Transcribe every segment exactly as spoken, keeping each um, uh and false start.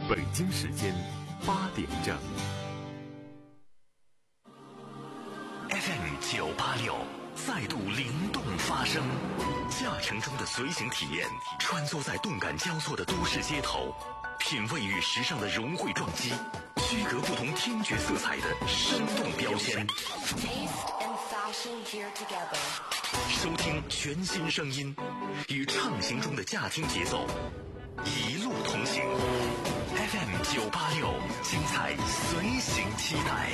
北京时间八点整。 F M 九八六再度灵动发声，驾乘中的随行体验，穿梭在动感交错的都市街头，品味与时尚的融汇撞击，区隔不同听觉色彩的生动标签。收听全新声音，与畅行中的驾听节奏，一路同行。F M 九八六，精彩随行期待。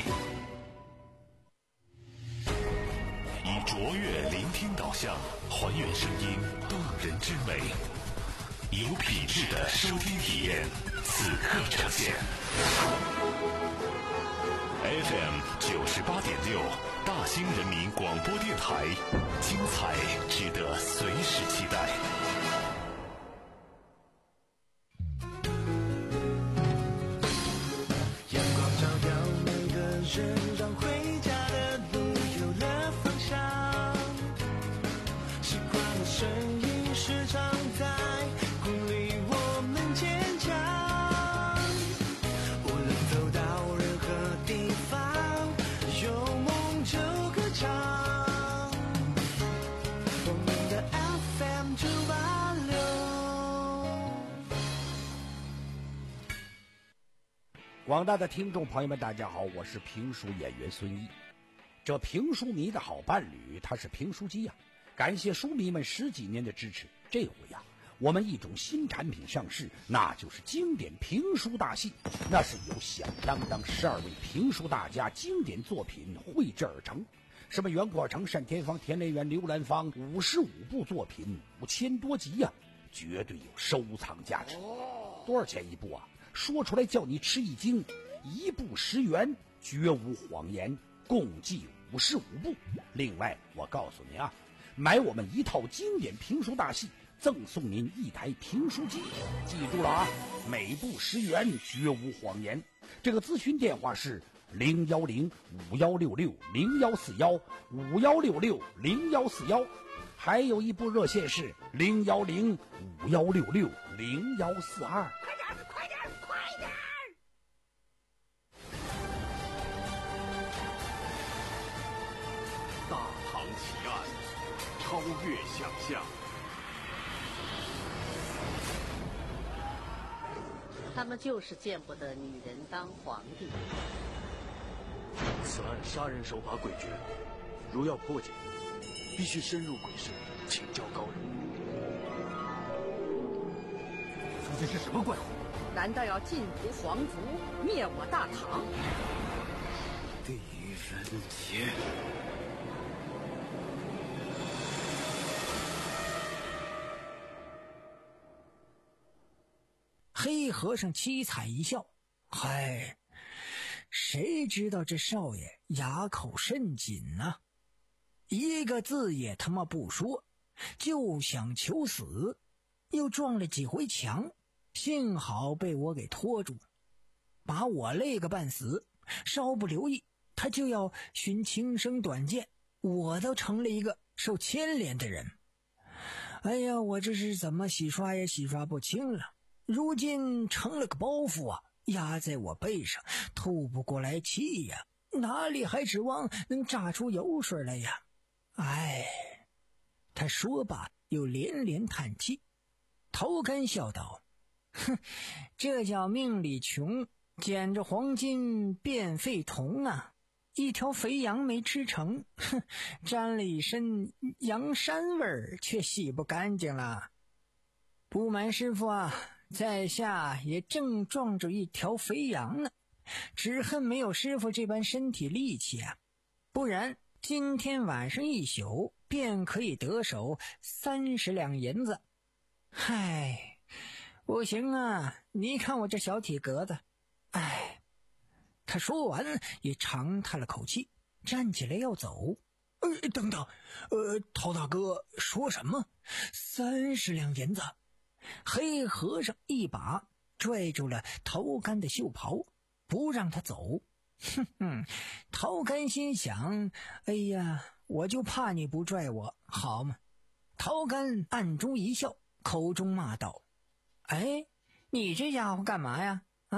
以卓越聆听导向，还原声音动人之美，有品质的收听体验，此刻呈现。F M 九十八点六，大兴人民广播电台，精彩值得随时期待。 阳光照耀每个人，让回家的路有了方向。习惯的声音时常在鼓励我们坚强。无论走到任何地方，有梦就歌唱。我们的 F M 九八六。 广大的听众朋友们，大家好，我是评书演员孙一。这评书迷的好伴侣，他是评书机呀、啊。感谢书迷们十几年的支持，这回呀、啊，我们一种新产品上市，那就是经典评书大戏。那是由响当当十二位评书大家经典作品绘制而成，什么袁阔成、单田芳、田连元、刘兰芳，五十五部作品，五千多集呀、啊，绝对有收藏价值。多少钱一部啊？说出来叫你吃一惊，一部十元，绝无谎言，共计五十五部。另外，我告诉你啊，买我们一套经典评书大戏，赠送您一台评书机。记住了啊，每部十元，绝无谎言。这个咨询电话是零幺零五幺六六零幺四幺五幺六六零幺四幺，还有一部热线是零幺零五幺六六零幺四二。快点，快点，快点！ 大唐奇案，超越想象。 他们就是见不得女人当皇帝。 此案杀人手法诡谲，如要破解，必须深入鬼市，请教高人。 究竟是什么怪物？ 难道要进屠皇族，灭我大唐？ 狄仁杰。 黑和尚凄惨一笑，嗨，谁知道这少爷哑口甚紧呢、啊？一个字也他妈不说，就想求死，又撞了几回墙，幸好被我给拖住了，把我累个半死。稍不留意，他就要寻轻生短剑，我都成了一个受牵连的人。哎呀，我这是怎么洗刷也洗刷不清了，如今成了个包袱啊，压在我背上，透不过来气呀，哪里还指望能榨出油水来呀？哎，他说罢又连连叹气。头干笑道：哼，这叫命里穷，捡着黄金变废铜啊！一条肥羊没吃成，哼，沾了一身羊膻味儿，却洗不干净了。不瞒师傅啊，在下也正撞着一条肥羊呢，只恨没有师傅这般身体力气啊，不然今天晚上一宿便可以得手三十两银子。嗨，不行啊，你看我这小体格子。哎，他说完也长叹了口气，站起来要走。呃，等等，呃，陶大哥说什么？三十两银子？黑和尚一把拽住了陶干的袖袍，不让他走。哼哼，陶干心想，哎呀，我就怕你不拽我，好吗？陶干暗中一笑，口中骂道：哎，你这家伙干嘛呀？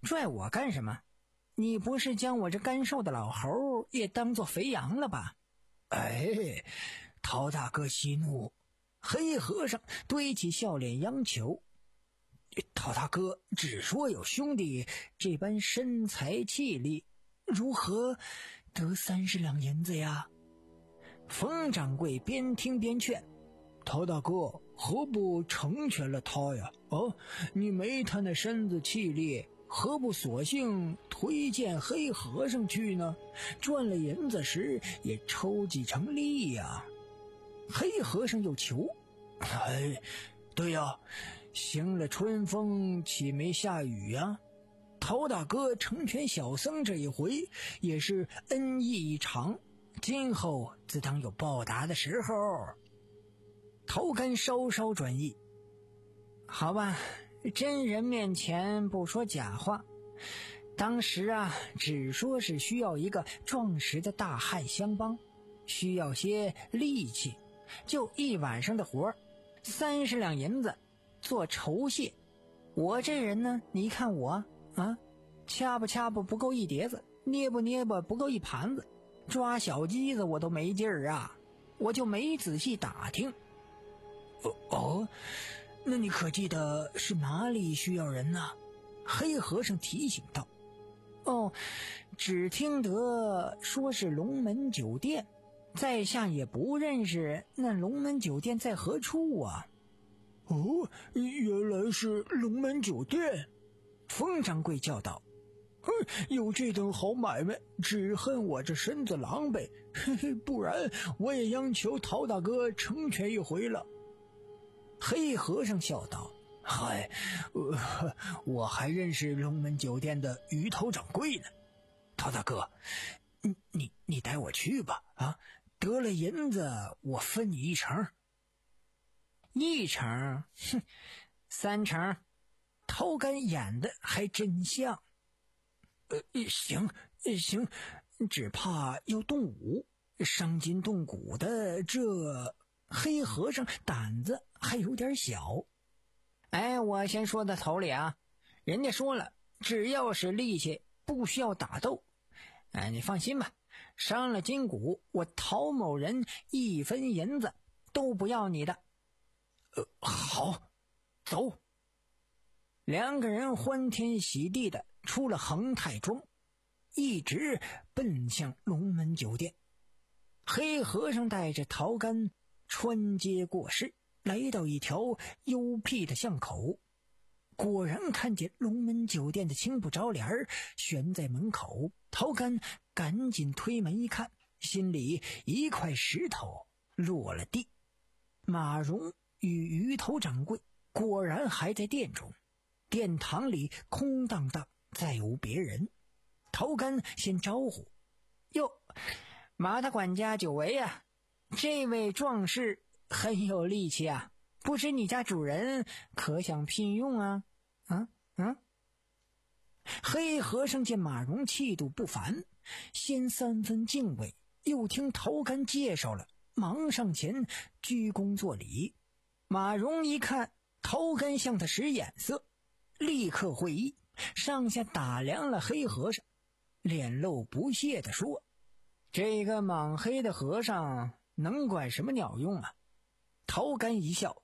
拽我干什么？你不是将我这干瘦的老猴也当作肥羊了吧？ 哎，陶大哥息怒。黑和尚堆起笑脸央求：陶大哥只说有兄弟这般身材气力，如何得三十两银子呀？冯掌柜边听边劝：陶大哥何不成全了他呀？哦，你没他那身子气力，何不索性推荐黑和尚去呢？赚了银子时也抽几成利呀。黑和尚又求：哎，对呀，行了春风岂没下雨呀？陶大哥成全小僧这一回也是恩义一场，今后自当有报答的时候。陶干稍稍转意：好吧，真人面前不说假话，当时啊，只说是需要一个壮实的大汉相帮，需要些力气，就一晚上的活，三十两银子做酬谢。我这人呢，你看我啊，掐不掐不不够一碟子，捏不捏不不够一盘子，抓小鸡子我都没劲儿啊，我就没仔细打听。哦哦，那你可记得是哪里需要人呢？黑和尚提醒道。哦，只听得说是龙门酒店，在下也不认识那龙门酒店在何处啊。哦，原来是龙门酒店。冯掌柜叫道：哼，有这等好买卖，只恨我这身子狼狈，嘿嘿，不然我也央求陶大哥成全一回了。黑和尚笑道：嗨，呃，我还认识龙门酒店的鱼头掌柜呢。陶大哥，你你你带我去吧，啊，得了银子我分你一成。一成？哼，三成。陶干演的还真像。呃，行行，只怕要动武，伤筋动骨的，这黑和尚胆子还有点小。哎，我先说到头里啊，人家说了，只要是力气，不需要打斗。哎，你放心吧，伤了筋骨，我陶某人一分银子都不要你的。呃，好，走。两个人欢天喜地的出了恒泰庄，一直奔向龙门酒店。黑和尚带着陶干穿街过市，来到一条幽僻的巷口，果然看见龙门酒店的青布招帘悬在门口。陶干赶紧推门一看，心里一块石头落了地。马荣与鱼头掌柜果然还在店中，殿堂里空荡荡，再无别人。陶干先招呼：哟，马大管家久违啊，这位壮士很有力气啊，不知你家主人可想聘用啊？啊啊！黑和尚见马荣气度不凡，先三分敬畏，又听陶干介绍了，忙上前鞠躬作礼。马荣一看陶干向他使眼色，立刻会意，上下打量了黑和尚，脸露不屑地说：这个莽黑的和尚能管什么鸟用啊？陶干一笑：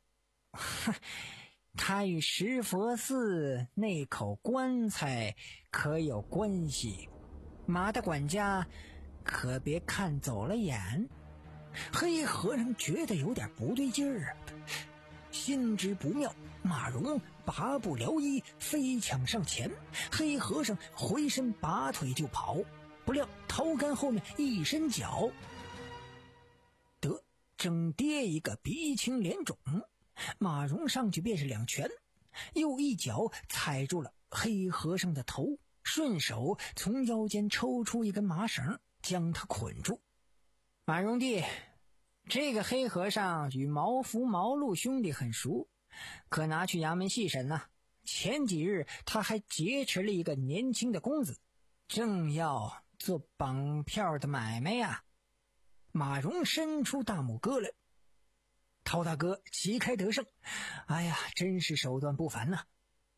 他与石佛寺那口棺材可有关系，马大管家可别看走了眼。黑和尚觉得有点不对劲儿啊，心知不妙，马荣拔不撩衣，飞抢上前，黑和尚回身拔腿就跑，不料陶干后面一伸脚，得正跌一个鼻青脸肿。马荣上去便是两拳，又一脚踩住了黑和尚的头，顺手从腰间抽出一根麻绳，将他捆住。马荣弟，这个黑和尚与毛福毛路兄弟很熟，可拿去衙门细审呢、啊。前几日他还劫持了一个年轻的公子，正要做绑票的买卖呀、啊。马荣伸出大拇哥来。陶大哥旗开得胜，哎呀，真是手段不凡呐、啊！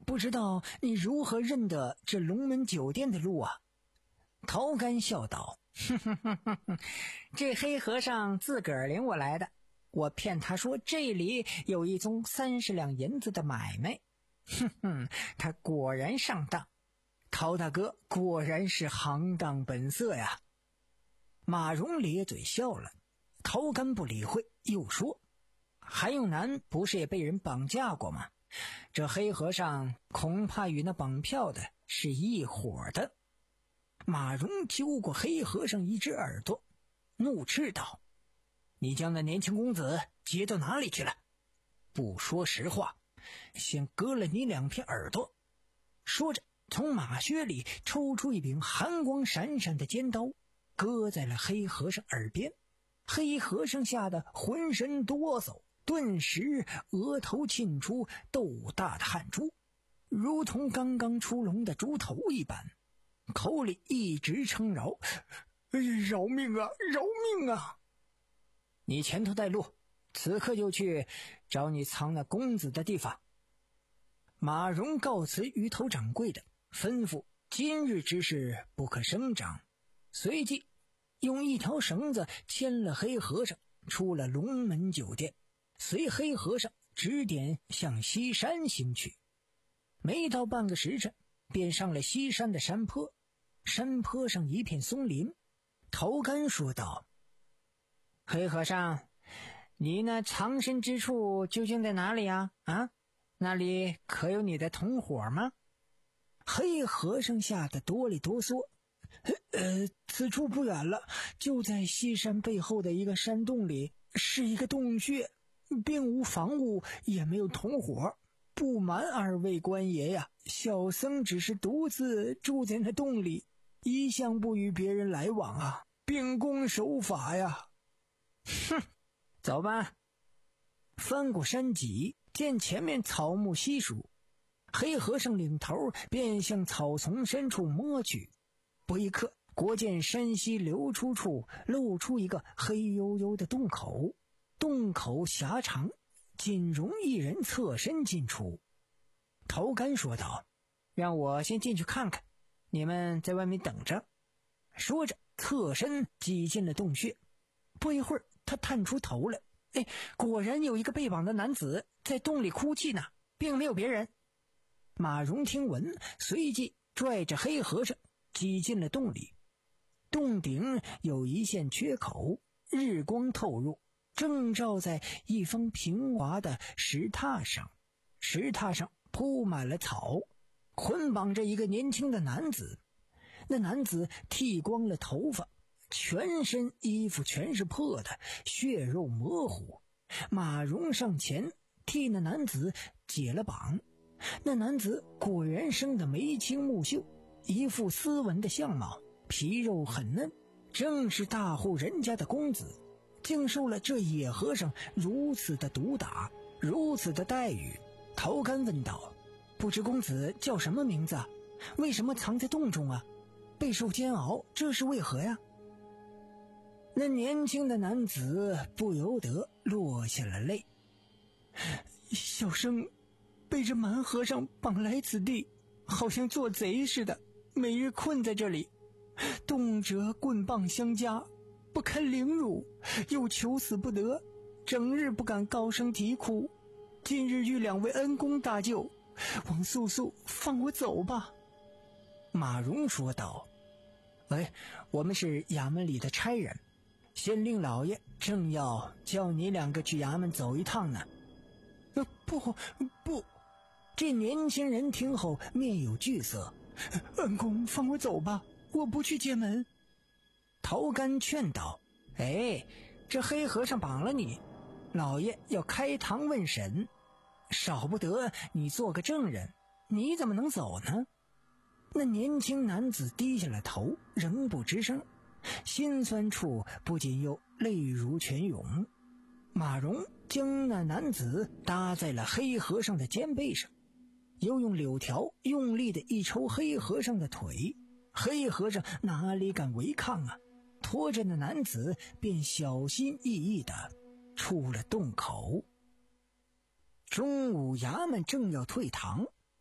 不知道你如何认得这龙门酒店的路啊？陶干笑道：哼哼哼哼哼，这黑和尚自个儿领我来的，我骗他说这里有一宗三十两银子的买卖，哼哼，他果然上当。陶大哥果然是行当本色呀。马蓉咧嘴笑了，陶干不理会，又说：韩永南不是也被人绑架过吗？这黑和尚恐怕与那绑票的是一伙的。马蓉揪过黑和尚一只耳朵，怒斥道：你将那年轻公子接到哪里去了？不说实话，先割了你两片耳朵。说着从马靴里抽出一柄寒光闪闪的尖刀，割在了黑和尚耳边。黑和尚吓得浑身哆嗦，顿时额头沁出豆大的汗珠，如同刚刚出笼的猪头一般，口里一直称饶：饶命啊，饶命啊！你前头带路，此刻就去找你藏那公子的地方。马蓉告辞鱼头掌柜的，吩咐今日之事不可声张，随即用一条绳子牵了黑和尚出了龙门酒店，随黑和尚指点向西山行去。没到半个时辰，便上了西山的山坡，山坡上一片松林。陶干说道：黑和尚，你那藏身之处究竟在哪里啊？啊，那里可有你的同伙吗？黑和尚吓得哆里哆嗦：呃，此处不远了，就在西山背后的一个山洞里，是一个洞穴，并无房屋，也没有同伙。不瞒二位官爷呀，小僧只是独自住在那洞里，一向不与别人来往啊，秉公守法呀。哼，走吧。翻过山脊，见前面草木稀疏，黑和尚领头便向草丛深处摸去。不一刻，果见山溪流出处露出一个黑黝黝的洞口，洞口狭长，仅容一人侧身进出。陶干说道：让我先进去看看，你们在外面等着。说着侧身挤进了洞穴。不一会儿，他探出头来，哎，果然有一个被绑的男子在洞里哭泣呢，并没有别人。马蓉听闻，随即拽着黑和尚挤进了洞里。洞顶有一线缺口，日光透入，正照在一方平滑的石榻上，石榻上铺满了草，捆绑着一个年轻的男子。那男子剃光了头发，全身衣服全是破的，血肉模糊。马蓉上前替那男子解了绑。那男子果然生得眉清目秀，一副斯文的相貌，皮肉很嫩，正是大户人家的公子，竟受了这野和尚如此的毒打，如此的待遇。陶干问道：不知公子叫什么名字啊？为什么藏在洞中啊？备受煎熬，这是为何呀？那年轻的男子不由得落下了泪。小生被这蛮和尚绑来此地，好像做贼似的，每日困在这里，动辄棍棒相加，不堪凌辱，又求死不得，整日不敢高声啼哭。今日遇两位恩公大救，王素素放我走吧。马蓉说道：哎，我们是衙门里的差人，县令老爷正要叫你两个去衙门走一趟呢。呃，不不。这年轻人听后面有惧色：恩公放我走吧，我不去接门。陶干劝道：哎，这黑和尚绑了你，老爷要开堂问审，少不得你做个证人，你怎么能走呢？那年轻男子低下了头，仍不吱声，心酸处不仅又泪如泉涌。马蓉将那男子搭在了黑和尚的肩背上，又用柳条用力的一抽黑和尚的腿，黑和尚哪里敢违抗啊，拖着那男子便小心翼翼的出了洞口。中午衙门正要退堂，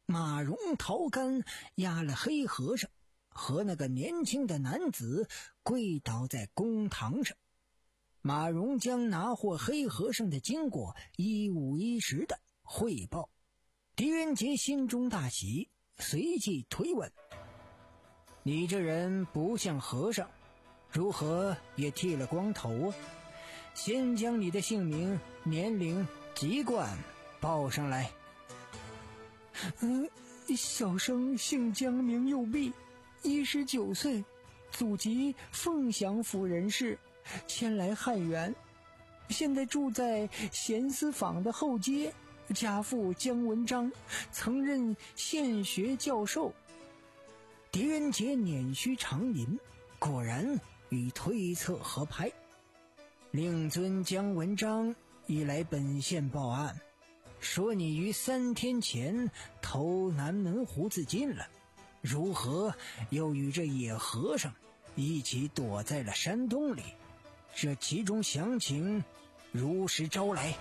马荣、陶干押了黑和尚和那个年轻的男子跪倒在公堂上。马荣将拿获黑和尚的经过一五一十的汇报。狄仁杰心中大喜，随即推问：你这人不像和尚，如何也剃了光头啊？先将你的姓名、年龄、籍贯报上来。嗯，小生姓江，名右弼，一十九岁，祖籍凤翔府人士，迁来汉源，现在住在咸思坊的后街，家父姜文章，曾任县学教授。狄仁杰捻须长吟，果然与推测合拍。令尊姜文章已来本县报案，说你于三天前投南门胡子进了，如何又与这野和尚一起躲在了山洞里？这其中详情如实招来。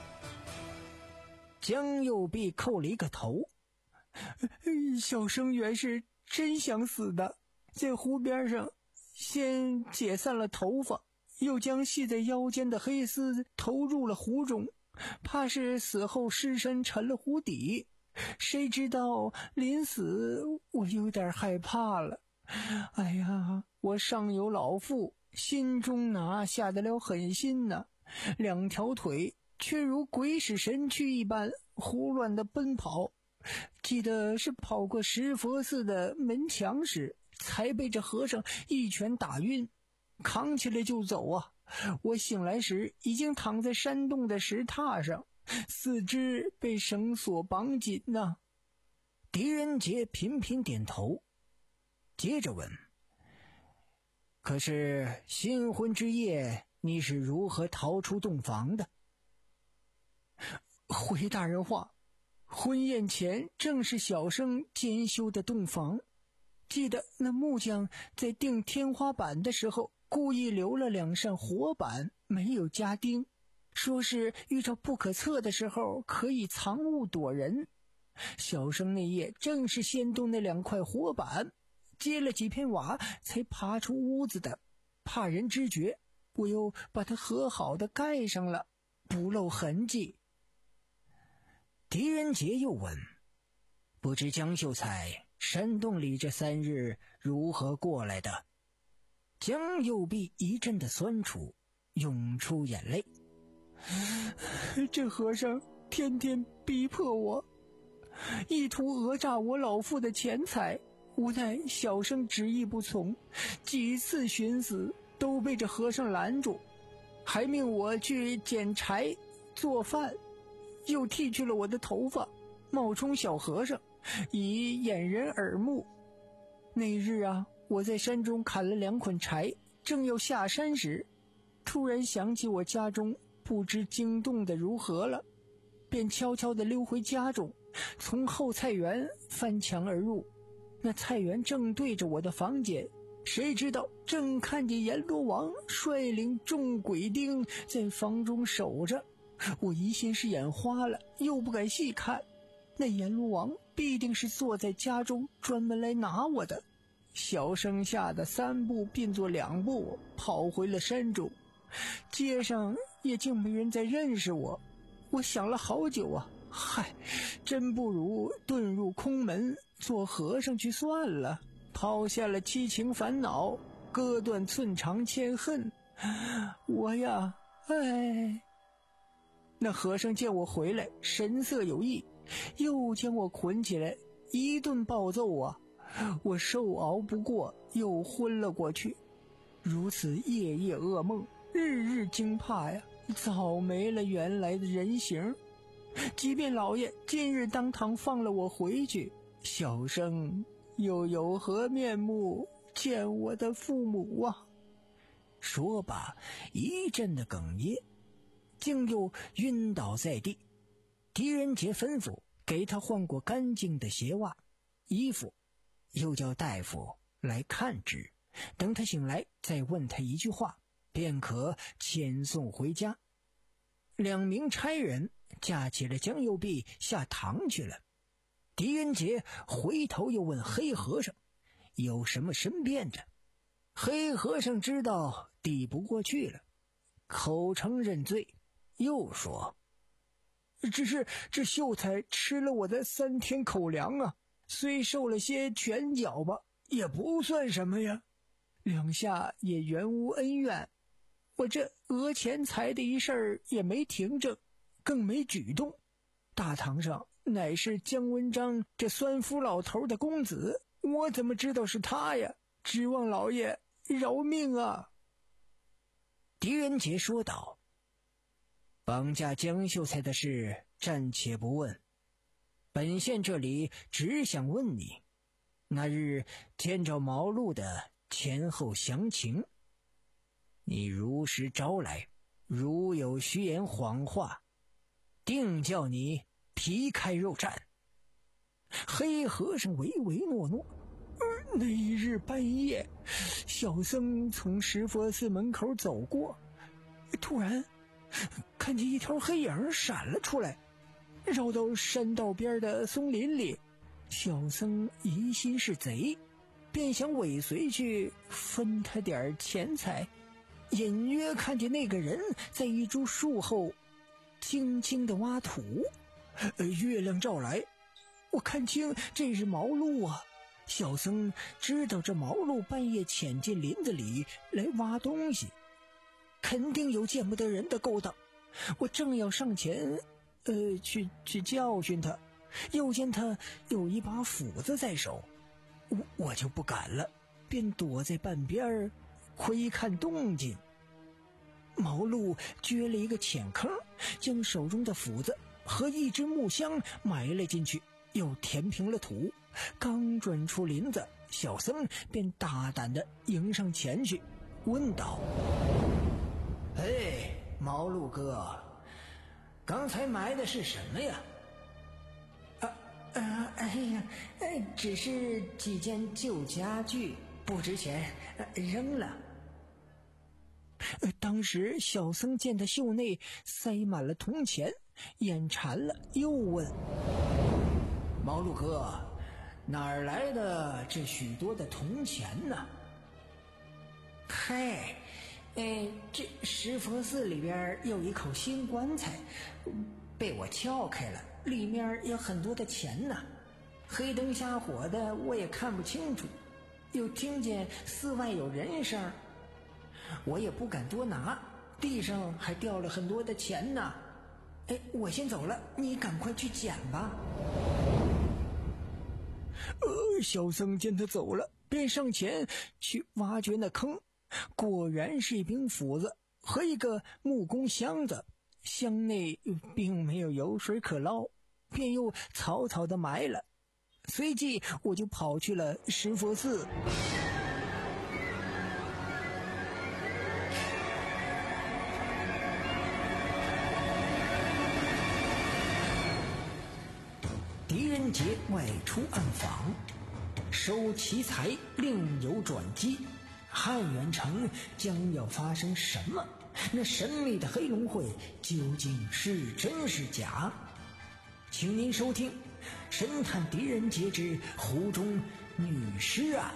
江右弼叩了一个头，小生原是真想死的，在湖边上先解散了头发，又将系在腰间的黑丝投入了湖中，怕是死后尸身沉了湖底。谁知道临死我有点害怕了，哎呀，我上有老父，心中哪下得了狠心呢？两条腿却如鬼使神驱一般胡乱的奔跑，记得是跑过石佛寺的门墙时，才被这和尚一拳打晕，扛起来就走啊！我醒来时已经躺在山洞的石榻上，四肢被绳索绑紧呢。狄仁杰频频点头，接着问：可是新婚之夜你是如何逃出洞房的？回大人话，婚宴前正是小生监修的洞房，记得那木匠在钉天花板的时候故意留了两扇活板没有加钉，说是遇着不可测的时候可以藏物躲人。小生那夜正是先动那两块活板，接了几片瓦才爬出屋子的，怕人知觉，我又把它和好的盖上了，不露痕迹。狄仁杰又问：不知江秀才山洞里这三日如何过来的？江右弼一阵的酸楚，涌出眼泪。这和尚天天逼迫我，意图讹诈我老父的钱财，无奈小生执意不从，几次寻死都被这和尚拦住，还命我去捡柴做饭，又剃去了我的头发，冒充小和尚，以掩人耳目。那日啊，我在山中砍了两捆柴，正要下山时，突然想起我家中不知惊动的如何了，便悄悄地溜回家中，从后菜园翻墙而入。那菜园正对着我的房间，谁知道正看见阎罗王率领众鬼丁在房中守着，我疑心是眼花了，又不敢细看，那阎罗王必定是坐在家中专门来拿我的。小生吓得三步并作两步跑回了山中，街上也竟没人再认识我。我想了好久啊，嗨，真不如遁入空门做和尚去算了，抛下了七情烦恼，割断寸肠牵恨。我呀，哎。那和尚见我回来，神色有异，又将我捆起来，一顿暴揍啊！我受熬不过，又昏了过去。如此夜夜噩梦，日日惊怕呀，早没了原来的人形。即便老爷今日当堂放了我回去，小生又有何面目见我的父母啊？说罢，一阵的哽咽，竟又晕倒在地。狄仁杰吩咐给他换过干净的鞋袜衣服，又叫大夫来看之，等他醒来再问他一句话，便可遣送回家。两名差人架起了江右弼下堂去了。 狄仁杰回头又问黑和尚有什么申辩的。黑和尚知道抵不过去了，口承认罪，又说：只是这秀才吃了我的三天口粮啊，虽受了些拳脚吧，也不算什么呀，两下也原无恩怨，我这讹钱财的一事儿也没停正，更没举动。大堂上乃是姜文章这酸夫老头的公子，我怎么知道是他呀？指望老爷饶命啊！狄仁杰说道：绑架江秀才的事暂且不问，本县这里只想问你那日见着毛路的前后详情。你如实招来，如有虚言谎话，定叫你皮开肉绽。黑和尚唯唯诺诺。而那一日半夜，小僧从石佛寺门口走过，突然看见一条黑影闪了出来，绕到山道边的松林里。小僧疑心是贼，便想尾随去分他点钱财，隐约看见那个人在一株树后轻轻地挖土。月亮照来，我看清这是毛路啊。小僧知道这毛路半夜潜进林子里来挖东西，肯定有见不得人的勾当。我正要上前呃，去去教训他，又见他有一把斧子在手，我我就不敢了，便躲在半边窥看动静。毛路掘了一个浅坑，将手中的斧子和一只木箱埋了进去，又填平了土。刚转出林子，小僧便大胆地迎上前去，问道：哎，毛路哥，刚才埋的是什么呀？啊啊，哎呀，只是几件旧家具，不值钱，扔了。当时小僧见他袖内塞满了铜钱，眼馋了，又问：毛路哥，哪儿来的这许多的铜钱呢？嗨，哎，这石佛寺里边有一口新棺材，被我撬开了，里面有很多的钱呢。黑灯瞎火的，我也看不清楚，又听见寺外有人声，我也不敢多拿，地上还掉了很多的钱呢。哎，我先走了，你赶快去捡吧。呃，小僧见他走了，便上前去挖掘那坑，果然是一柄斧子和一个木工箱子，箱内并没有油水可捞，便又草草的埋了。随即我就跑去了石佛寺。狄仁杰外出暗访，收奇财另有转机。汉元城将要发生什么？那神秘的黑龙会究竟是真是假？请您收听《神探狄仁杰之湖中女尸案》。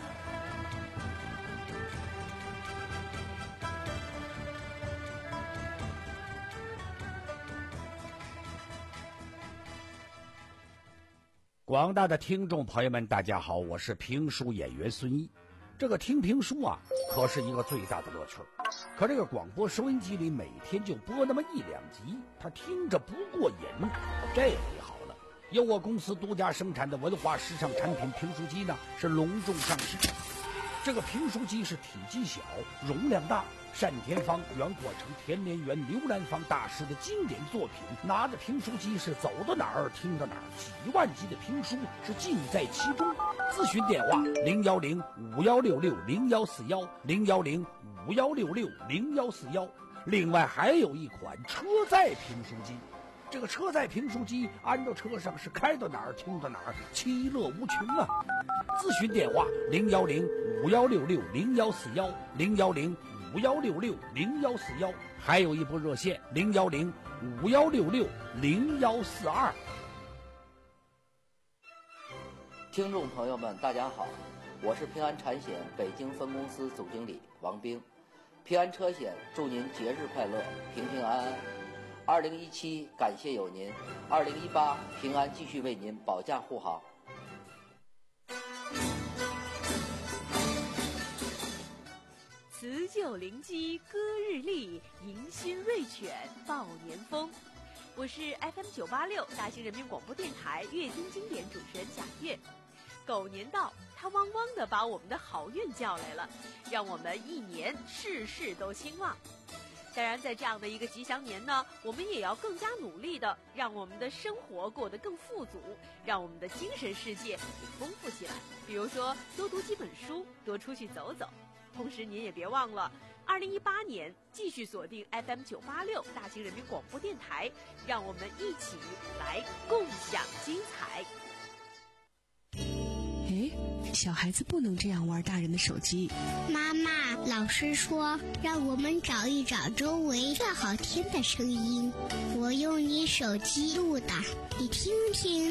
广大的听众朋友们，大家好，我是评书演员孙一。这个听评书啊，可是一个最大的乐趣。可这个广播收音机里每天就播那么一两集，他听着不过瘾。这回好了，由我公司独家生产的文化时尚产品评书机呢，是隆重上市。这个评书机是体积小，容量大，单田芳、袁国成、田连元、刘兰芳大师的经典作品。拿着评书机是走到哪儿听到哪儿，几万集的评书是尽在其中。咨询电话零幺零五幺六六零幺四幺零幺零五幺六六零幺四幺。另外还有一款车载评书机，这个车载评书机安到车上是开到哪儿听到哪儿，其乐无穷啊！咨询电话零幺零五幺六六零幺四幺零幺零五幺六六零幺四幺，还有一部热线零幺零五幺六六零幺四二。 听众朋友们，大家好，我是平安产险北京分公司总经理王兵。平安车险祝您节日快乐，平平安安。二零一七感谢有您，二零一八平安继续为您保驾护航。 辞旧临机歌日丽，迎新瑞犬报年风。我是 F M 九八六大兴人民广播电台阅听经典主持人贾月。狗年到，它汪汪地把我们的好运叫来了，让我们一年事事都兴旺。当然，在这样的一个吉祥年呢，我们也要更加努力的让我们的生活过得更富足，让我们的精神世界也丰富起来。比如说，多读几本书，多出去走走。同时，您也别忘了，二零一八年继续锁定 F M 九八六大兴人民广播电台，让我们一起来共享精彩。 哎，小孩子不能这样玩大人的手机。 妈妈，老师说让我们找一找周围最好听的声音，我用你手机录的，你听听。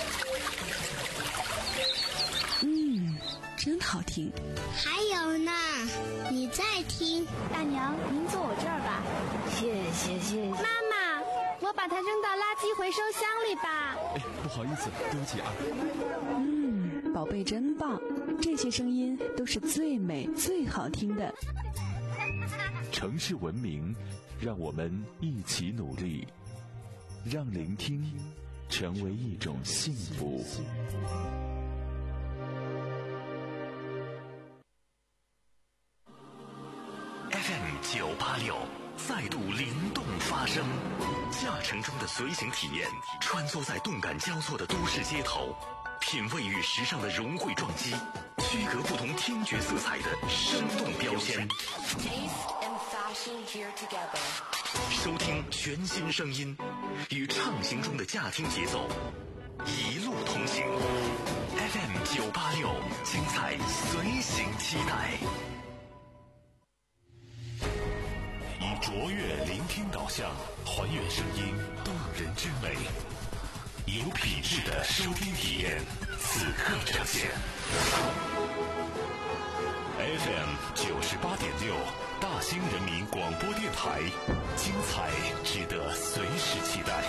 嗯，真好听。 还有呢，你再听。 大娘，您坐我这儿吧。 谢谢谢谢。 妈妈，我把它扔到垃圾回收箱里吧。 哎，不好意思，对不起啊。 嗯，宝贝真棒，这些声音都是最美最好听的。 城市文明，让我们一起努力，让聆听成为一种幸福。 F M 九八六再度灵动发声，驾乘中的随行体验，穿梭在动感交错的都市街头，品味与时尚的融汇撞击，区隔不同听觉色彩的生动标签。收听全新声音，与畅行中的驾听节奏，一路同行。F M 九八六，精彩随行期待。以卓越聆听导向，还原声音动人之美，有品质的收听体验，此刻呈现。F M 九十八点六，大兴人民广播电台，精彩值得随时期待。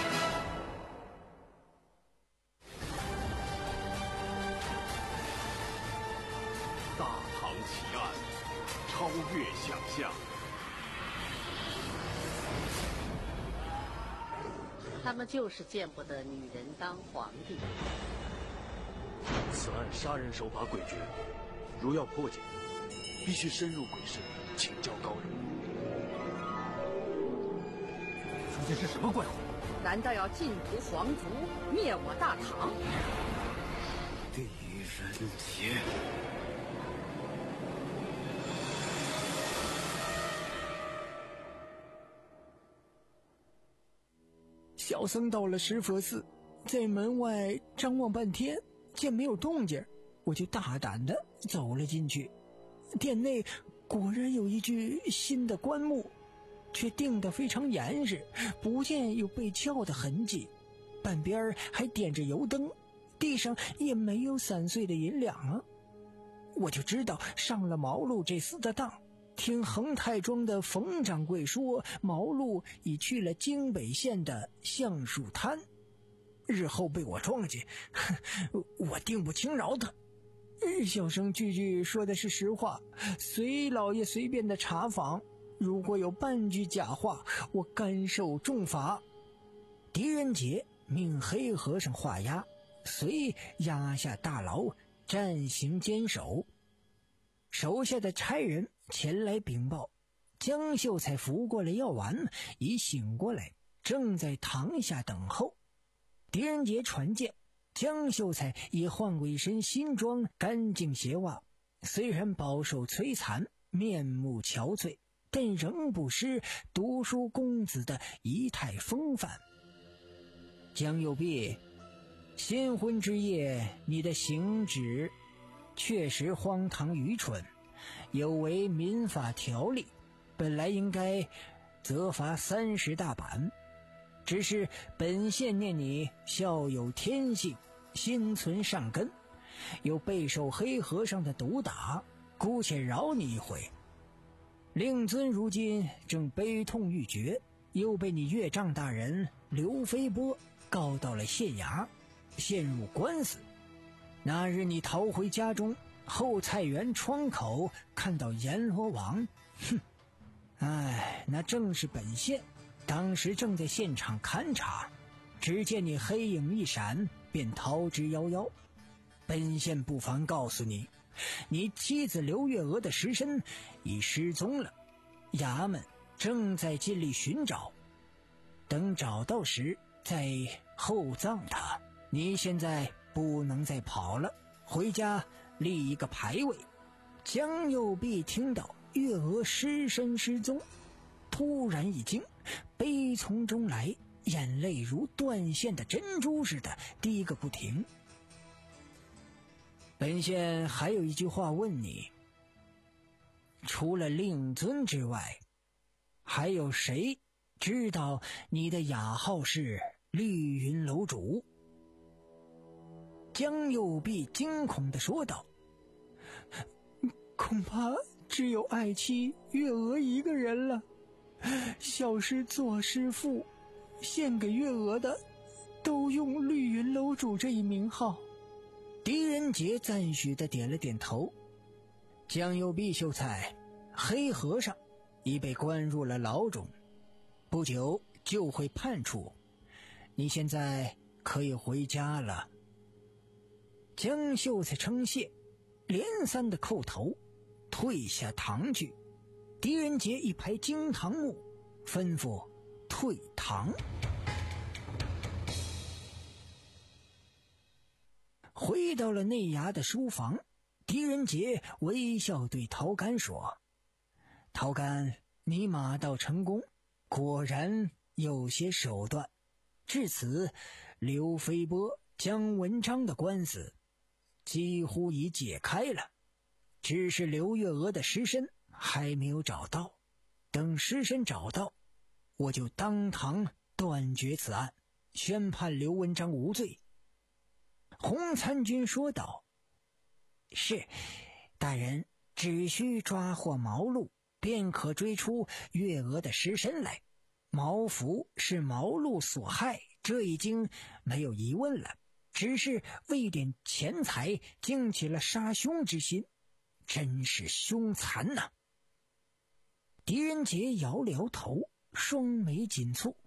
大唐奇案，超越想象。 他们就是见不得女人当皇帝。 此案杀人手法诡谲，如要破解，必须深入鬼市，请教高人。 究竟是什么怪物？ 难道要尽屠皇族，灭我大唐？ 狄仁杰。 小僧到了石佛寺，在门外张望半天，见没有动静，我就大胆地走了进去。殿内果然有一具新的棺木，却钉得非常严实，不见有被撬的痕迹，半边还点着油灯，地上也没有散碎的银两啊。我就知道上了毛路这厮的当。听恒泰庄的冯掌柜说，毛路已去了京北县的橡树滩，日后被我撞见，我定不轻饶他。小生句句说的是实话，随老爷随便的查访，如果有半句假话，我甘受重罚。狄仁杰命黑和尚画押，遂押下大牢，暂行监守。手下的差人前来禀报，江秀才服过了药丸，已醒过来，正在堂下等候。狄仁杰传见，江秀才已换过一身新装，干净鞋袜，虽然饱受摧残，面目憔悴，但仍不失读书公子的仪态风范。江右弼，新婚之夜，你的行止确实荒唐愚蠢，有违民法条例，本来应该责罚三十大板。只是本县念你孝有天性，心存善根， 又备受黑和尚的毒打，姑且饶你一回。令尊如今正悲痛欲绝，又被你岳丈大人刘飞波告到了县衙，陷入官司。那日你逃回家中，后菜园窗口看到阎罗王，哼，哎，那正是本县，当时正在现场勘察，只见你黑影一闪，便逃之夭夭。本县不妨告诉你，你妻子刘月娥的尸身已失踪了，衙门正在尽力寻找，等找到时再厚葬她。你现在不能再跑了，回家立一个牌位。江右弼听到月娥尸身失踪，突然一惊，悲从中来，眼泪如断线的珍珠似的滴个不停。本县还有一句话问你，除了令尊之外，还有谁知道你的雅号是绿云楼主？江右弼惊恐地说道，恐怕只有爱妻月娥一个人了，小师做师父献给月娥的都用绿云楼主这一名号。狄仁杰赞许地点了点头。江右弼秀才，黑和尚已被关入了牢中，不久就会判处，你现在可以回家了。江秀才称谢，连三的叩头，退下堂去。狄仁杰一拍惊堂木，吩咐退堂。回到了内衙的书房，狄仁杰微笑对陶干说，陶干，你马到成功，果然有些手段。至此，刘飞波、姜文章的官司几乎已解开了，只是刘月娥的尸身还没有找到。等尸身找到，我就当堂断绝此案，宣判刘文章无罪。洪参军说道，是，大人只需抓获毛路，便可追出月娥的尸身来。毛福是毛路所害，这已经没有疑问了，只是为点钱财惊起了杀兄之心，真是凶残呐、啊！狄仁杰摇了摇头，双眉紧蹙，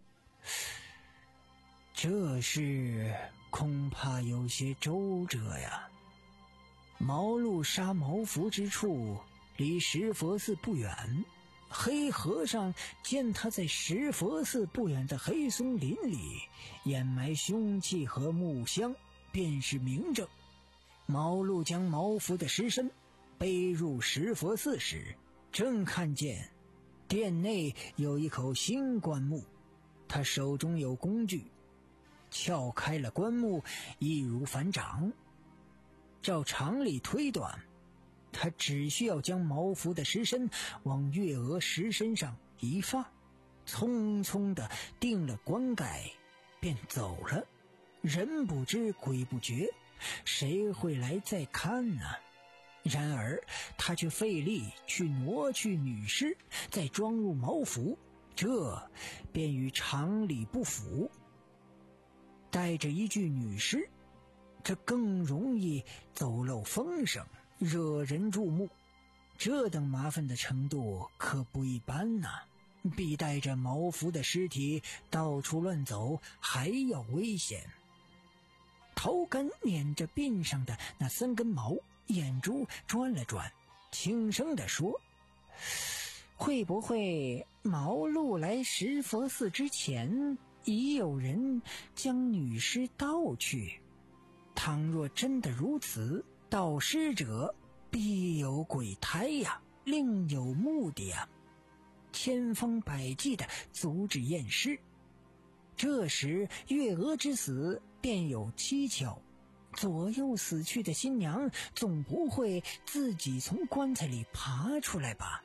这事恐怕有些周折呀。毛路杀毛福之处离石佛寺不远，黑和尚见他在石佛寺不远的黑松林里掩埋凶器和木箱，便是明证。毛路将毛福的尸身背入石佛寺时，正看见殿内有一口新棺木，他手中有工具，撬开了棺木，易如反掌。照常理推断，他只需要将毛福的尸身往月娥尸身上一放，匆匆地定了棺盖便走了，人不知鬼不觉，谁会来再看呢？然而他却费力去挪去女尸，再装入毛服，这便与常理不符。带着一具女尸，这更容易走漏风声，惹人注目，这等麻烦的程度可不一般呐、啊，比带着毛服的尸体到处乱走还要危险。头根捻着鬓上的那三根毛，眼珠转了转，轻声地说，会不会毛路来石佛寺之前已有人将女尸盗去？倘若真的如此，盗尸者必有鬼胎呀，另有目的呀，千方百计地阻止验尸。这时月娥之死便有蹊跷，左右死去的新娘总不会自己从棺材里爬出来吧？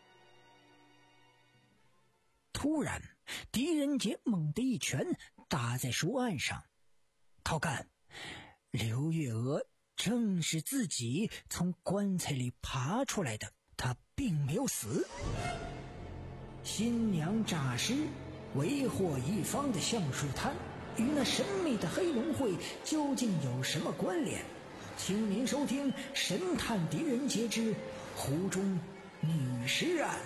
突然狄仁杰猛地一拳打在书案上，陶干，刘月娥正是自己从棺材里爬出来的，他并没有死。新娘诈尸为祸一方的橡树滩与那神秘的黑龙会究竟有什么关联？请您收听《神探狄仁杰之湖中女尸案》。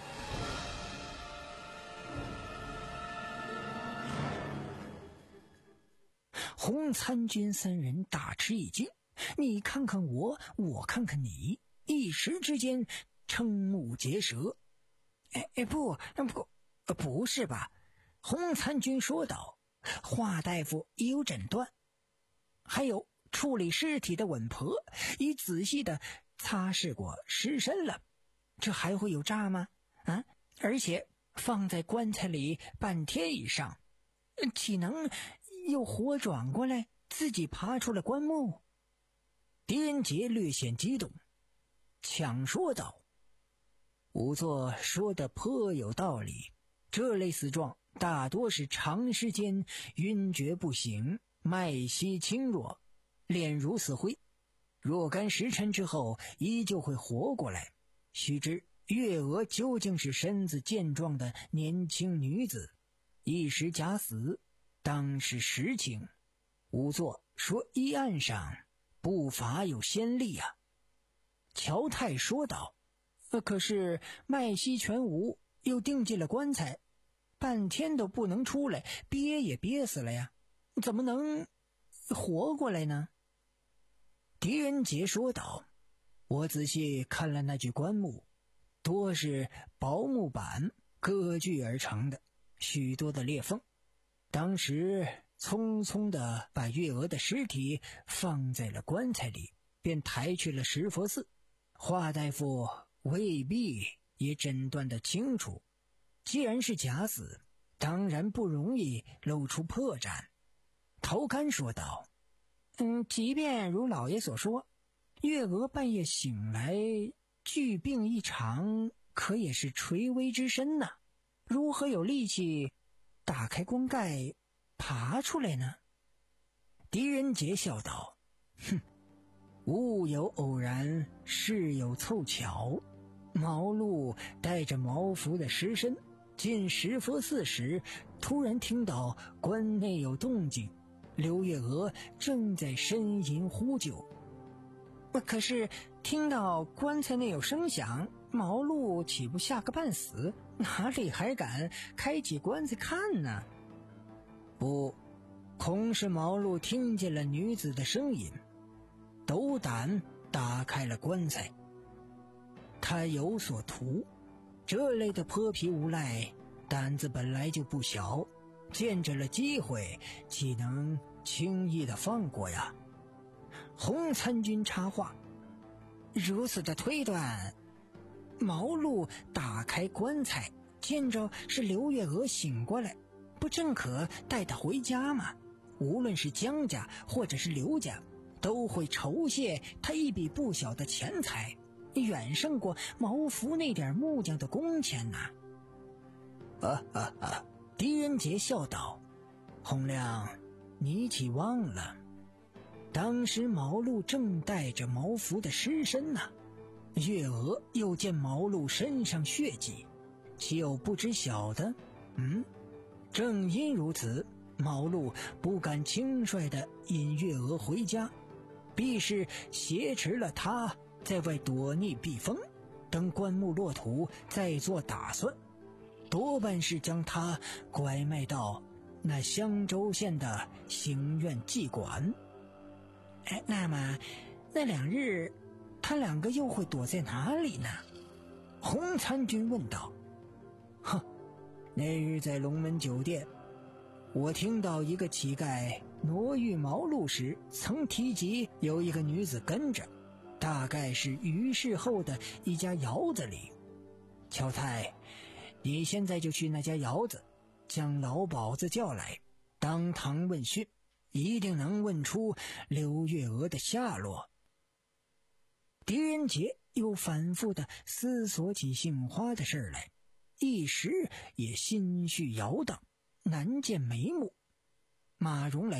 洪参军三人大吃一惊，你看看我，我看看你，一时之间瞠目结舌。哎哎，不不不是吧？洪参军说道。华大夫也有诊断，还有处理尸体的稳婆已仔细的擦拭过尸身了，这还会有诈吗？啊！而且放在棺材里半天以上，岂能又活转过来，自己爬出了棺木？狄仁杰略显激动，抢说道：“仵作说的颇有道理，这类死状大多是长时间晕厥不醒，脉息轻弱，脸如死灰，若干时辰之后依旧会活过来。须知月娥究竟是身子健壮的年轻女子，一时假死当是实情。仵作说医案上不乏有先例啊。”乔太说道：“呃，可是脉息全无，又钉进了棺材，半天都不能出来，憋也憋死了呀，怎么能活过来呢？”狄仁杰说道：“我仔细看了那具棺木，多是薄木板割锯而成的，许多的裂缝。当时匆匆地把月娥的尸体放在了棺材里，便抬去了石佛寺。华大夫未必也诊断得清楚，既然是假死，当然不容易露出破绽。”头干说道：“嗯，即便如老爷所说，月娥半夜醒来巨病异常，可也是垂危之身呐、啊，如何有力气打开棺盖爬出来呢？”狄仁杰笑道：“哼，物有偶然，事有凑巧。毛路带着毛服的尸身进石佛寺时，突然听到关内有动静，刘月娥正在呻吟呼救。可是听到棺材内有声响，毛路岂不吓个半死，哪里还敢开启棺材看呢？不，恐是毛路听见了女子的声音，斗胆打开了棺材。他有所图，这类的泼皮无赖胆子本来就不小，见着了机会，岂能轻易的放过呀？”洪参军插话：“如此的推断，毛路打开棺材，见着是刘月娥醒过来，不正可带她回家吗？无论是江家或者是刘家，都会酬谢他一笔不小的钱财，远胜过毛服那点木匠的工钱呐。”啊啊啊！狄仁杰笑道：“洪亮，你岂忘了，当时毛路正带着毛服的尸身呢、啊，月娥又见毛路身上血迹，岂有不知晓的？嗯，正因如此，毛路不敢轻率地引月娥回家，必是挟持了他在外躲匿避风，等棺木落土再做打算，多半是将他拐卖到那襄州县的行院妓馆。哎，那么那两日他两个又会躲在哪里呢？”洪参军问道。“哼，那日在龙门酒店，我听到一个乞丐挪运毛路时曾提及有一个女子跟着，大概是于氏后的一家窑子里。乔太，你现在就去那家窑子，将老鸨子叫来，当堂问讯，一定能问出刘月娥的下落。”狄仁杰又反复地思索起杏花的事来，一时也心绪摇荡，难见眉目。马荣来报，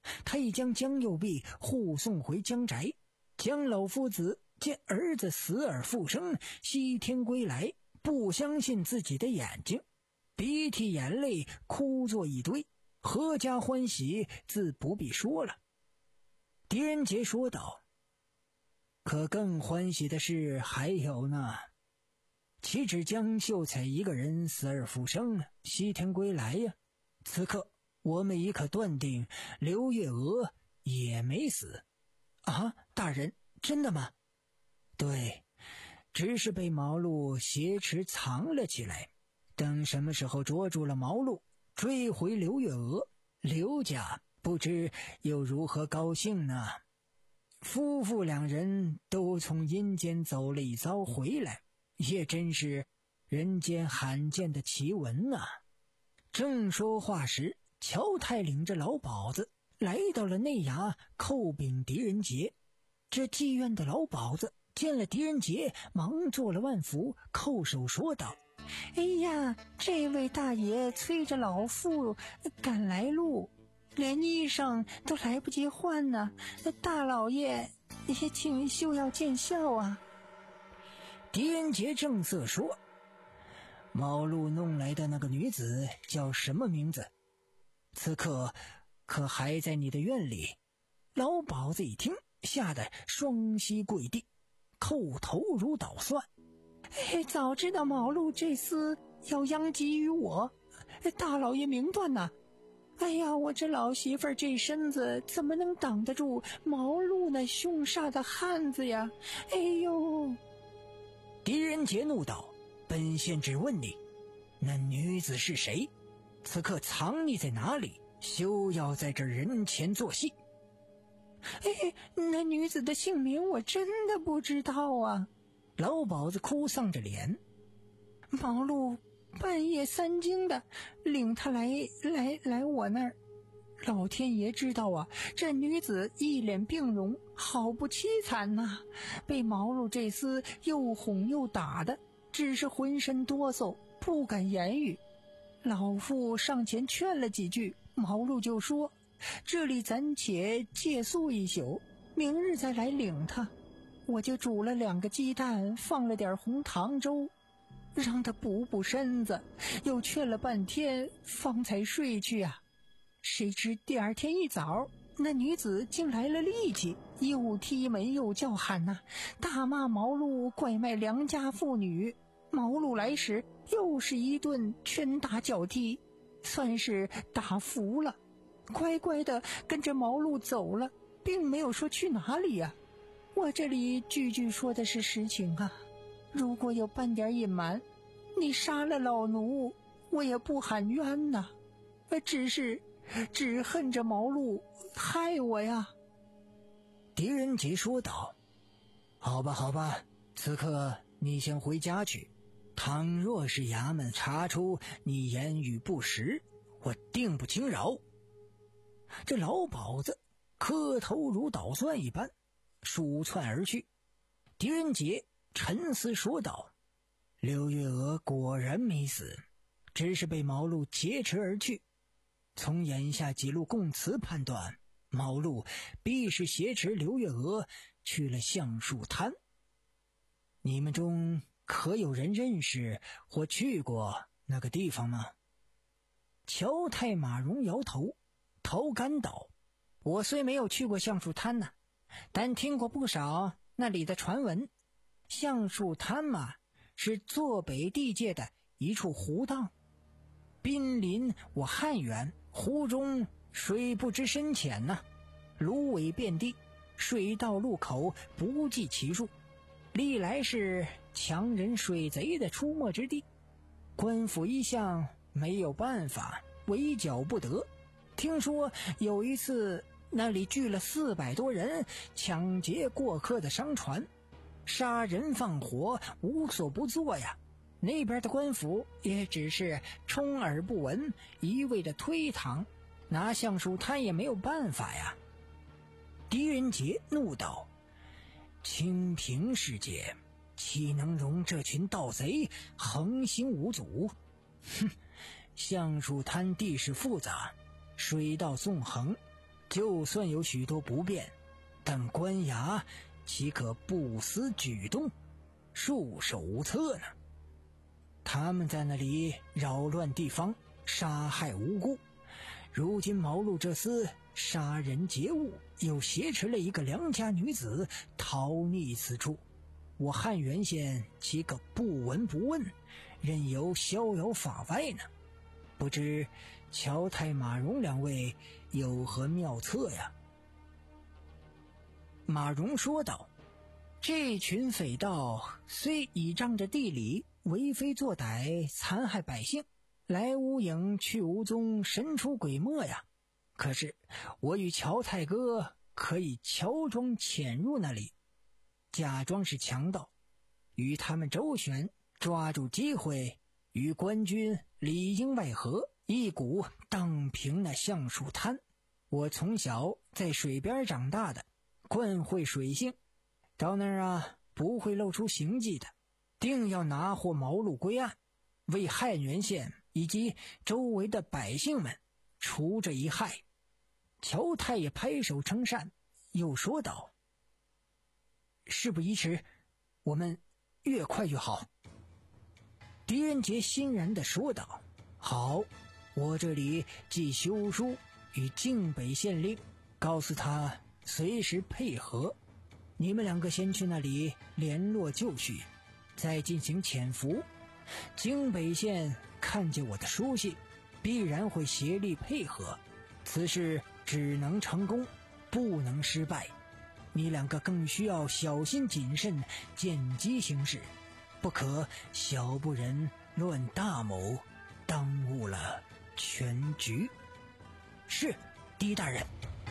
他已将江右弼护送回江宅。江老夫子见儿子死而复生，西天归来，不相信自己的眼睛，鼻涕眼泪哭作一堆，阖家欢喜自不必说了。狄仁杰说道：可更欢喜的事还有呢，岂止江秀才一个人死而复生，西天归来呀？此刻我们已可断定刘月娥也没死。啊，大人，真的吗？对，只是被毛路挟持藏了起来，等什么时候捉住了毛路，追回刘月娥，刘家不知又如何高兴呢？夫妇两人都从阴间走了一遭回来，也真是人间罕见的奇闻啊。正说话时，乔太领着老鸨子来到了内衙叩禀狄仁杰。这妓院的老鸨子见了狄仁杰，忙做了万福，叩首说道：哎呀，这位大爷催着老妇赶来路，连衣裳都来不及换呢，大老爷也请休要见笑啊。狄仁杰正色说：毛路弄来的那个女子叫什么名字？此刻可还在你的院里？老鸨子一听，吓得双膝跪地，叩头如捣蒜。哎，早知道毛路这厮要殃及于我，大老爷明断呐！哎呀，我这老媳妇儿这身子怎么能挡得住毛路那凶煞的汉子呀？哎呦！狄仁杰怒道：本县只问你，那女子是谁？此刻藏匿在哪里？休要在这人前做戏。哎，那女子的姓名我真的不知道啊。老鸨子哭丧着脸，毛路半夜三更的领他来来来我那儿，老天爷知道啊，这女子一脸病容，好不凄惨呐、啊！被毛路这厮又哄又打的，只是浑身哆嗦，不敢言语。老妇上前劝了几句，毛路就说：这里暂且借宿一宿，明日再来领他。我就煮了两个鸡蛋，放了点红糖粥，让他补补身子，又劝了半天，方才睡去啊。谁知第二天一早，那女子竟来了力气，又踢门又叫喊呐、啊，大骂毛路拐卖良家妇女。毛路来时，又是一顿拳打脚踢，算是打服了，乖乖的跟着毛路走了，并没有说去哪里呀、啊。我这里句句说的是实情啊，如果有半点隐瞒，你杀了老奴，我也不喊冤呐，只是只恨着毛路害我呀。狄仁杰说道：好吧好吧，此刻你先回家去，倘若是衙门查出你言语不实，我定不轻饶。这老鸨子磕头如捣蒜一般，鼠窜而去。狄仁杰沉思说道：刘月娥果然没死，只是被毛路劫持而去。从眼下几路供词判断，毛路必是挟持刘月娥去了橡树滩。你们中可有人认识或去过那个地方吗？乔太马荣摇头，头干道：我虽没有去过橡树滩呢、啊，但听过不少那里的传闻。橡树滩嘛，是坐北地界的一处湖荡，濒临我汉源，湖中水不知深浅呐、啊，芦苇遍地，水道路口不计其数，历来是强人水贼的出没之地。官府一向没有办法，围剿不得。听说有一次那里聚了四百多人，抢劫过客的商船，杀人放火，无所不作呀。那边的官府也只是充耳不闻，一味的推搪，拿橡树滩也没有办法呀。狄仁杰怒道：清平世界岂能容这群盗贼横行无阻？哼，橡树滩地势复杂，水道纵横， 就算有许多不便，但官衙岂可不思举动，束手无策呢？他们在那里扰乱地方，杀害无辜，如今毛路这厮杀人劫物，又挟持了一个良家女子逃匿此处，我汉原县岂可不闻不问，任由逍遥法外呢？不知乔太马荣两位有何妙策呀？马荣说道：这群匪盗虽倚仗着地理为非作歹，残害百姓，来无影去无踪，神出鬼没呀，可是我与乔太哥可以乔装潜入那里，假装是强盗，与他们周旋，抓住机会与官军里应外合，一鼓荡平那橡树滩。我从小在水边长大的，惯会水性，到那儿啊不会露出行迹的，定要拿获毛路归案，为汉源县以及周围的百姓们除这一害。乔太也拍手称善，又说道：事不宜迟，我们越快越好。狄仁杰欣然地说道：好，我这里寄休书与靖北县令，告诉他随时配合，你们两个先去那里联络就绪，再进行潜伏。靖北县看见我的书信，必然会协力配合，此事只能成功，不能失败。你两个更需要小心谨慎，见机行事，不可小不忍乱大谋，耽误了全局。是，狄大人。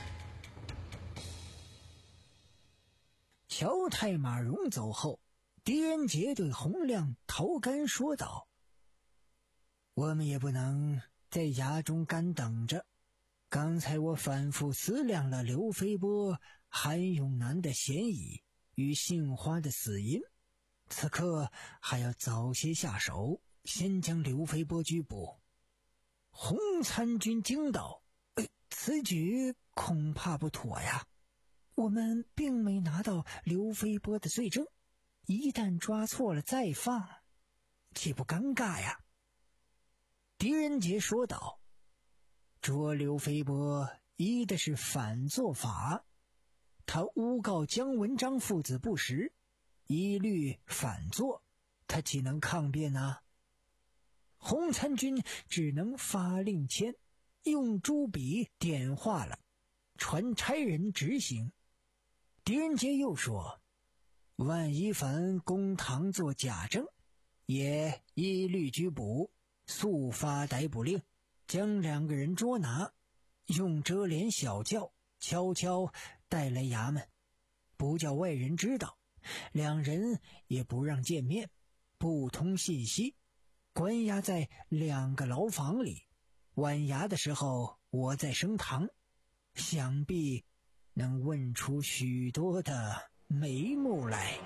乔太马荣走后，狄仁杰对洪亮、陶干说道：我们也不能在衙中干等着，刚才我反复思量了刘飞波、韩永南的嫌疑与杏花的死因，此刻还要早些下手，先将刘飞波拘捕。洪参军惊道：呃，此举恐怕不妥呀，我们并没拿到刘飞波的罪证，一旦抓错了再放，岂不尴尬呀？狄仁杰说道：捉刘飞波依的是反做法，他诬告姜文章父子不实，一律反做，他岂能抗辩呢？洪参军只能发令签，用朱笔点化了，传差人执行。狄仁杰又说：万一凡公堂作假证，也一律拘捕，速发逮捕令，将两个人捉拿，用遮帘小轿悄悄带来衙门，不叫外人知道，两人也不让见面，不通信息，关押在两个牢房里。晚衙的时候我在升堂，想必能问出许多的眉目来。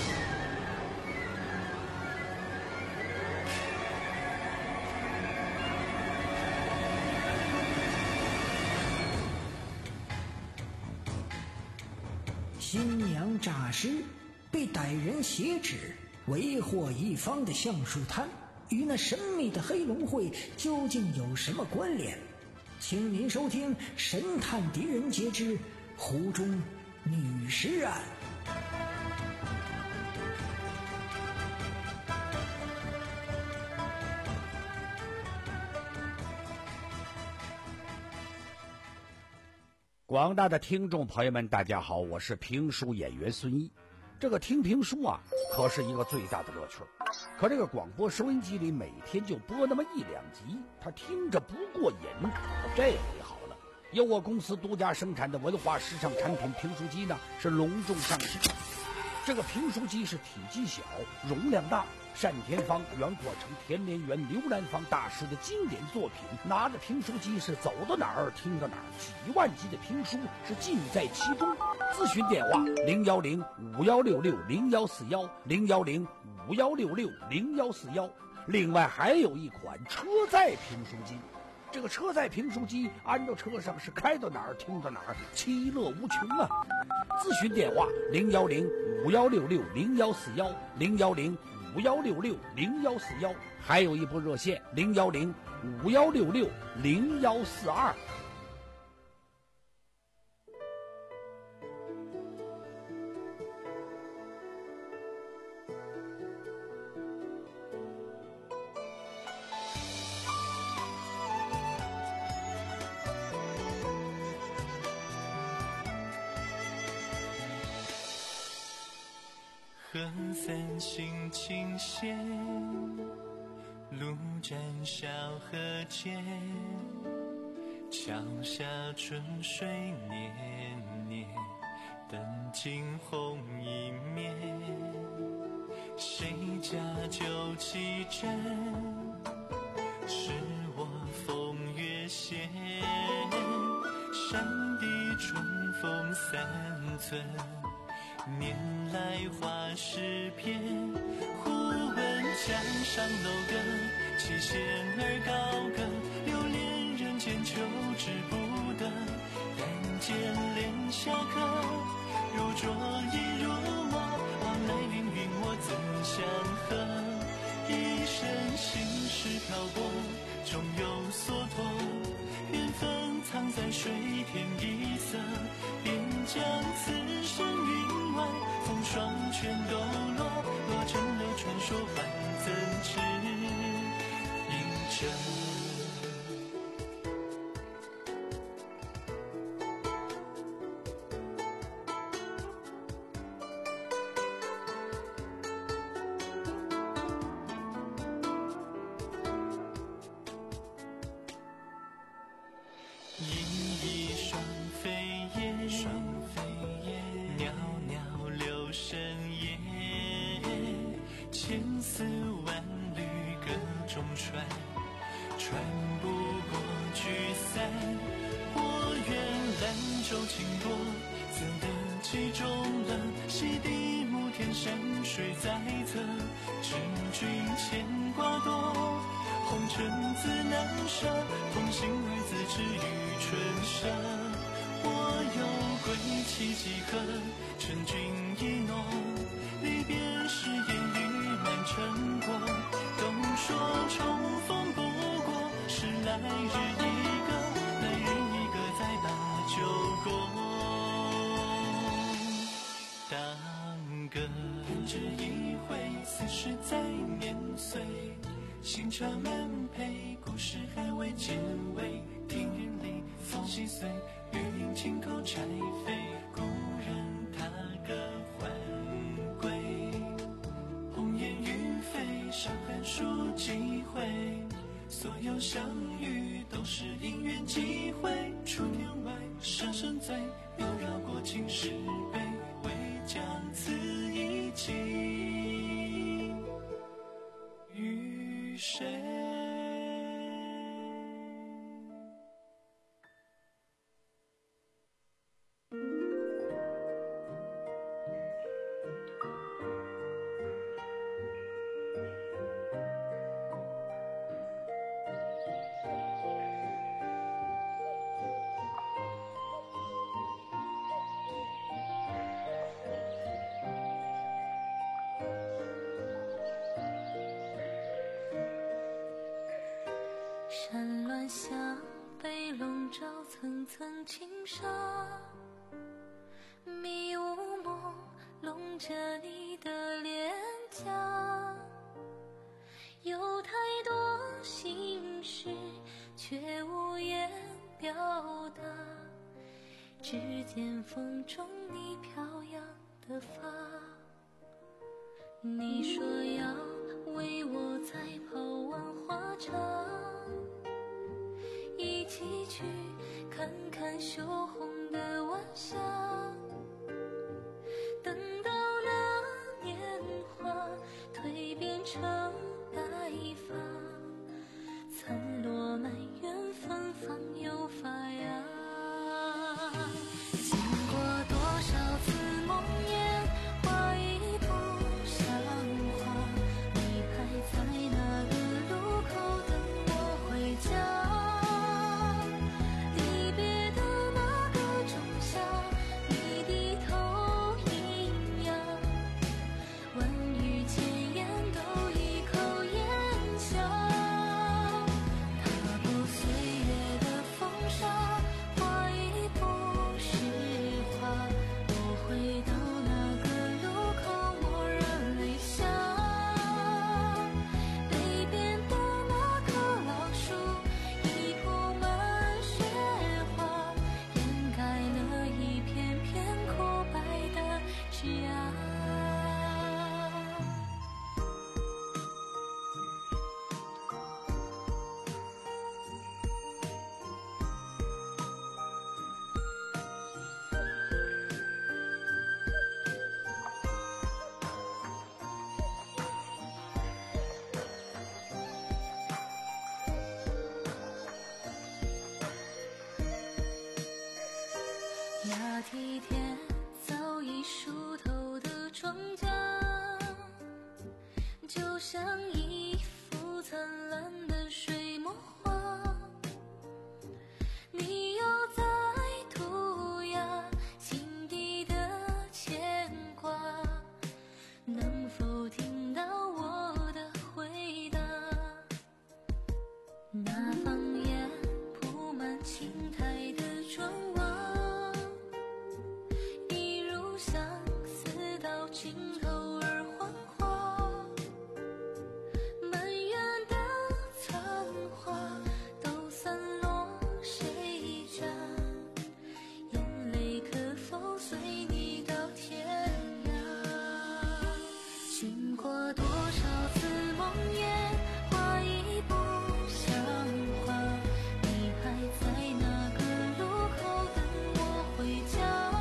新娘诈尸，被歹人挟持，为祸一方的橡树滩，与那神秘的黑龙会究竟有什么关联？请您收听《神探狄仁杰之湖中女尸案》。 广大的听众朋友们，大家好，我是评书演员孙一。这个听评书啊，可是一个最大的乐趣。可这个广播收音机里每天就播那么一两集，他听着不过瘾。这回好了，由我公司独家生产的文化时尚产品评书机呢，是隆重上市。这个评书机是体积小，容量大，单田芳、袁阔成、田连元、刘兰芳大师的经典作品。拿着评书机是走到哪儿听到哪儿，几万集的评书是尽在其中。咨询电话零幺零五幺六六零幺四幺零幺零五幺六六零幺四幺。另外还有一款车载评书机， 这个车载评书机安到车上是开到哪儿听到哪儿，其乐无穷啊！咨询电话零幺零五幺六六零幺四幺零幺零五幺六六零幺四幺，还有一部热线零幺零五幺六六零幺四二。 河散心倾斜，路站小河间，桥下春水年年，灯尽红一面。谁家酒旗阵，是我风月闲。山地春风三寸，年来花时偏。忽闻江上楼阁，七仙儿高歌，流连人间求之不得。但见莲下客，如昨亦如我，往来凌云我怎相和？一生心事漂泊，终有所托。缘分藏在水天一色，便将此生云外风霜全抖落，落成了传说，还怎知影真？新茶满杯，故事还未结尾。听云里风细碎，玉林轻口柴扉。故人他歌还归，红颜欲飞，伤寒数几回。所有相遇都是因缘际会。出天外，深深醉，又绕过青石碑，为将此一寄于谁？ 山峦下，被笼罩层层轻纱，迷雾朦胧着你的脸颊，有太多心事却无言表达，只见风中你飘扬的发。你说要为我再泡万花茶，一起去看看羞红的晚霞，等到那年华蜕变成白发，残落满园芬芳又发芽。经过多少次梦魇，花已不像话，你还在那个路口等我回家。 就像一幅灿烂的水墨画，你又在涂鸦心底的牵挂，能否听到我的回答？那方言铺满青苔的砖瓦，一如相思到尽头而幻化，满园的残花都散落谁家？眼泪可否随你到天涯？经过多少次梦魇，花已不像话，你还在那个路口等我回家。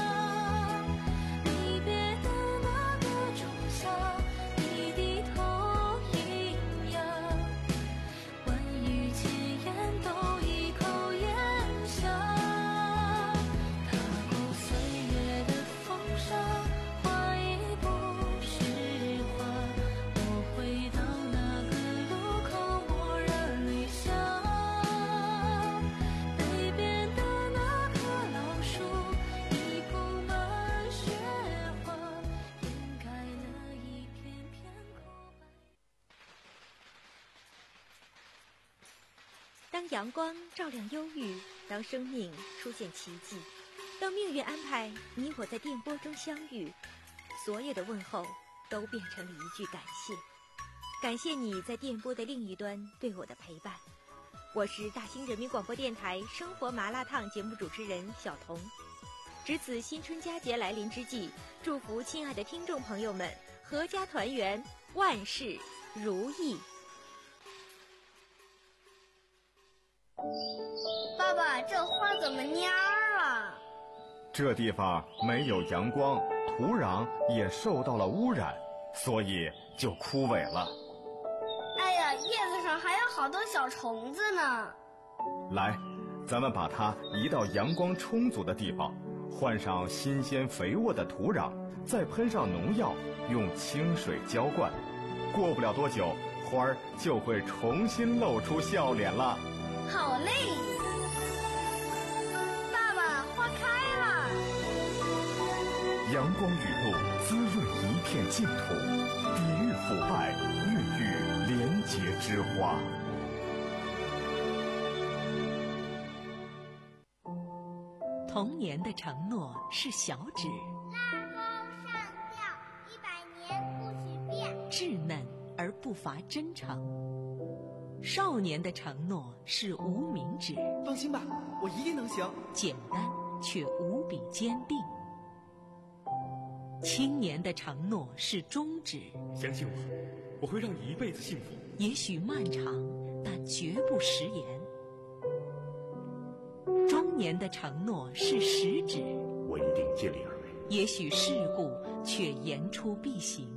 离别的那个仲夏，你低头饮呀，万语千言都一口咽下。踏过岁月的风沙，花已不是花，我回到那个路口默然泪下。北边的那棵老树已铺满雪花，掩盖了一片片枯白。 当阳光照亮忧郁，当生命出现奇迹，当命运安排你我在电波中相遇，所有的问候都变成了一句感谢。感谢你在电波的另一端对我的陪伴。我是大兴人民广播电台生活麻辣烫节目主持人小彤。值此新春佳节来临之际，祝福亲爱的听众朋友们阖家团圆，万事如意。 爸爸，这花怎么蔫儿了？ 这地方没有阳光，土壤也受到了污染，所以就枯萎了。 哎呀，叶子上还有好多小虫子呢。 来，咱们把它移到阳光充足的地方，换上新鲜肥沃的土壤，再喷上农药，用清水浇灌。过不了多久，花儿就会重新露出笑脸了。 好嘞！爸爸，花开了。 阳光雨露滋润一片净土，抵御腐败，孕育廉洁之花。 童年的承诺是小指， 拉钩上吊，一百年不许变。 稚嫩而不乏真诚。少年的承诺是无名指， 放心吧，我一定能行。 简单却无比坚定。青年的承诺是中指， 相信我，我会让你一辈子幸福。 也许漫长，但绝不食言。中年的承诺是食指， 我一定尽力而为。 也许世故，却言出必行。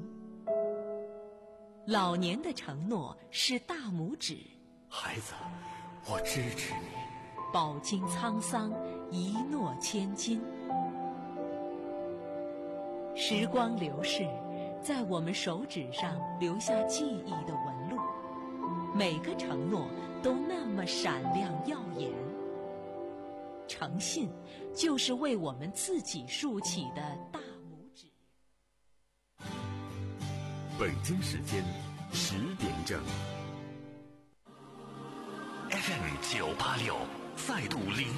老年的承诺是大拇指， 孩子，我支持你。 饱经沧桑，一诺千金。时光流逝，在我们手指上留下记忆的纹路，每个承诺都那么闪亮耀眼。诚信就是为我们自己竖起的大拇指。 北京时间十点整 ，F M 九八六再度零。